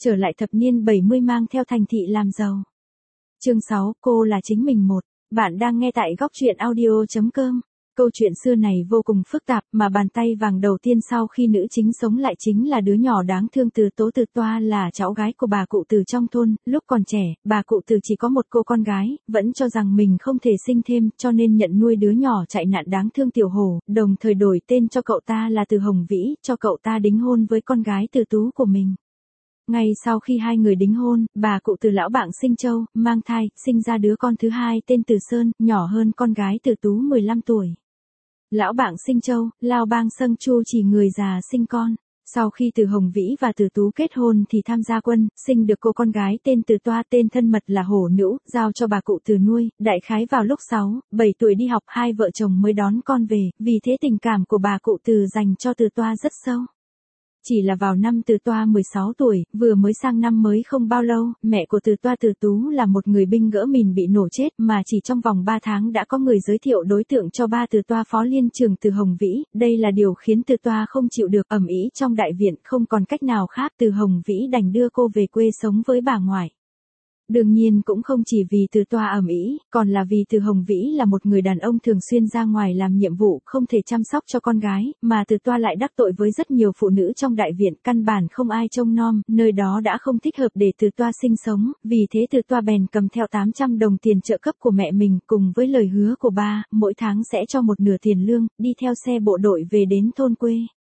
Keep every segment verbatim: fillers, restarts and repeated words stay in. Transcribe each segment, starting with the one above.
Trở lại thập niên bảy mươi mang theo Thành Thị làm giàu. Chương sáu, cô là chính mình một. Bạn đang nghe tại góc truyện audio chấm com. Câu chuyện xưa này vô cùng phức tạp mà bàn tay vàng đầu tiên sau khi nữ chính sống lại chính là đứa nhỏ đáng thương Từ Tố. Từ Toa là cháu gái của bà cụ Từ trong thôn, lúc còn trẻ, bà cụ Từ chỉ có một cô con gái, vẫn cho rằng mình không thể sinh thêm cho nên nhận nuôi đứa nhỏ chạy nạn đáng thương Tiểu Hổ, đồng thời đổi tên cho cậu ta là Từ Hồng Vĩ, cho cậu ta đính hôn với con gái Từ Tú của mình. Ngay sau khi hai người đính hôn, bà cụ Từ lão bảng sinh Châu, mang thai, sinh ra đứa con thứ hai tên Từ Sơn, nhỏ hơn con gái Từ Tú mười lăm tuổi. Lão bảng sinh Châu, lao bang sâng chu chỉ người già sinh con. Sau khi Từ Hồng Vĩ và Từ Tú kết hôn thì tham gia quân, sinh được cô con gái tên Từ Toa, tên thân mật là Hổ Nữ, giao cho bà cụ Từ nuôi. Đại khái vào lúc sáu, bảy tuổi đi học hai vợ chồng mới đón con về, vì thế tình cảm của bà cụ Từ dành cho Từ Toa rất sâu. Chỉ là vào năm Từ Toa mười sáu tuổi, vừa mới sang năm mới không bao lâu, mẹ của Từ Toa Từ Tú là một người binh gỡ mìn bị nổ chết mà chỉ trong vòng ba tháng đã có người giới thiệu đối tượng cho ba Từ Toa phó liên trường Từ Hồng Vĩ, đây là điều khiến Từ Toa không chịu được, ầm ĩ trong đại viện, không còn cách nào khác Từ Hồng Vĩ đành đưa cô về quê sống với bà ngoại. Đương nhiên cũng không chỉ vì Từ Toa ầm ĩ, còn là vì Từ Hồng Vĩ là một người đàn ông thường xuyên ra ngoài làm nhiệm vụ, không thể chăm sóc cho con gái, mà Từ Toa lại đắc tội với rất nhiều phụ nữ trong đại viện, căn bản không ai trông nom, nơi đó đã không thích hợp để Từ Toa sinh sống, vì thế Từ Toa bèn cầm theo tám trăm đồng tiền trợ cấp của mẹ mình, cùng với lời hứa của ba, mỗi tháng sẽ cho một nửa tiền lương, đi theo xe bộ đội về đến thôn quê.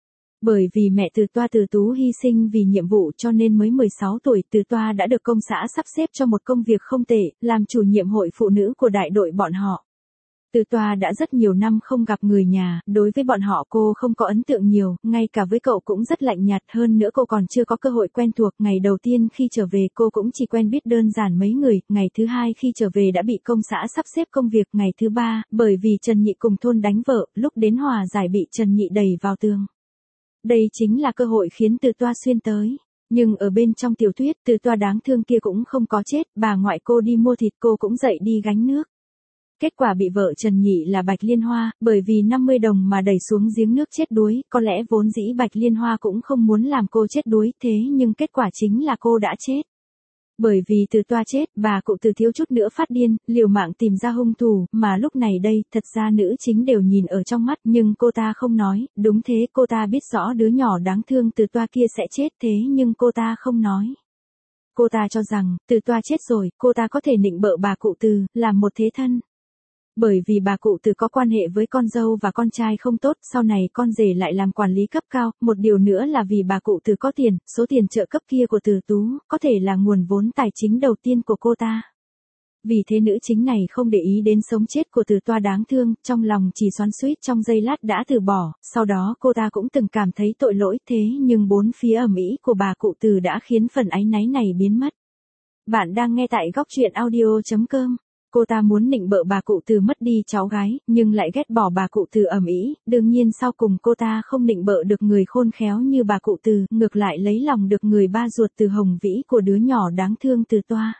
Bởi vì mẹ Từ Toa Từ Tú hy sinh vì nhiệm vụ cho nên mới mười sáu tuổi, Từ Toa đã được công xã sắp xếp cho một công việc không tệ, làm chủ nhiệm hội phụ nữ của đại đội bọn họ. Từ Toa đã rất nhiều năm không gặp người nhà, đối với bọn họ cô không có ấn tượng nhiều, ngay cả với cậu cũng rất lạnh nhạt, hơn nữa cô còn chưa có cơ hội quen thuộc. Ngày đầu tiên khi trở về cô cũng chỉ quen biết đơn giản mấy người, ngày thứ hai khi trở về đã bị công xã sắp xếp công việc, ngày thứ ba, bởi vì Trần Nhị cùng thôn đánh vợ, lúc đến hòa giải bị Trần Nhị đẩy vào tường. Đây chính là cơ hội khiến Từ Toa xuyên tới. Nhưng ở bên trong tiểu thuyết, Từ Toa đáng thương kia cũng không có chết, bà ngoại cô đi mua thịt cô cũng dậy đi gánh nước. Kết quả bị vợ Trần Nhị là Bạch Liên Hoa, bởi vì năm mươi đồng mà đẩy xuống giếng nước chết đuối, có lẽ vốn dĩ Bạch Liên Hoa cũng không muốn làm cô chết đuối, thế nhưng kết quả chính là cô đã chết. Bởi vì Từ Toa chết, bà cụ Từ thiếu chút nữa phát điên, liều mạng tìm ra hung thủ, mà lúc này đây, thật ra nữ chính đều nhìn ở trong mắt, nhưng cô ta không nói, đúng thế, cô ta biết rõ đứa nhỏ đáng thương Từ Toa kia sẽ chết, thế nhưng cô ta không nói. Cô ta cho rằng, Từ Toa chết rồi, cô ta có thể nịnh bợ bà cụ Từ, làm một thế thân. Bởi vì bà cụ Từ có quan hệ với con dâu và con trai không tốt, sau này con rể lại làm quản lý cấp cao, một điều nữa là vì bà cụ Từ có tiền, số tiền trợ cấp kia của Từ Tú, có thể là nguồn vốn tài chính đầu tiên của cô ta. Vì thế nữ chính này không để ý đến sống chết của Từ Toa đáng thương, trong lòng chỉ xoắn xuýt trong giây lát đã từ bỏ, sau đó cô ta cũng từng cảm thấy tội lỗi, thế nhưng bốn phía ầm ĩ của bà cụ Từ đã khiến phần áy náy này biến mất. Bạn đang nghe tại góc truyện audio chấm com. Cô ta muốn nịnh bợ bà cụ Từ mất đi cháu gái, nhưng lại ghét bỏ bà cụ Từ ầm ĩ, đương nhiên sau cùng cô ta không nịnh bợ được người khôn khéo như bà cụ Từ, ngược lại lấy lòng được người ba ruột Từ Hồng Vĩ của đứa nhỏ đáng thương Từ Toa.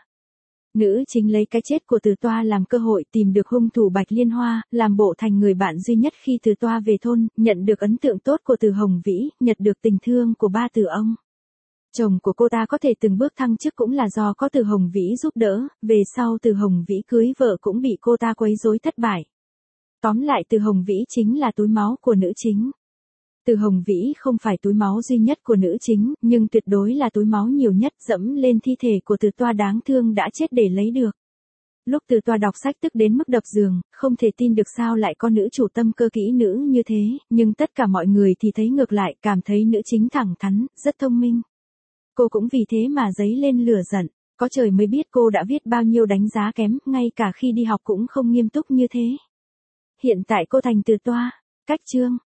Nữ chính lấy cái chết của Từ Toa làm cơ hội tìm được hung thủ Bạch Liên Hoa, làm bộ thành người bạn duy nhất khi Từ Toa về thôn, nhận được ấn tượng tốt của Từ Hồng Vĩ, nhận được tình thương của ba Từ ông. Chồng của cô ta có thể từng bước thăng chức cũng là do có Từ Hồng Vĩ giúp đỡ, về sau Từ Hồng Vĩ cưới vợ cũng bị cô ta quấy rối thất bại. Tóm lại Từ Hồng Vĩ chính là túi máu của nữ chính. Từ Hồng Vĩ không phải túi máu duy nhất của nữ chính, nhưng tuyệt đối là túi máu nhiều nhất, dẫm lên thi thể của Từ Toa đáng thương đã chết để lấy được. Lúc Từ Toa đọc sách tức đến mức đập giường, không thể tin được sao lại có nữ chủ tâm cơ kỹ nữ như thế, nhưng tất cả mọi người thì thấy ngược lại, cảm thấy nữ chính thẳng thắn, rất thông minh. Cô cũng vì thế mà dấy lên lửa giận, có trời mới biết cô đã viết bao nhiêu đánh giá kém, ngay cả khi đi học cũng không nghiêm túc như thế. Hiện tại cô thành Từ Toa, cách chương.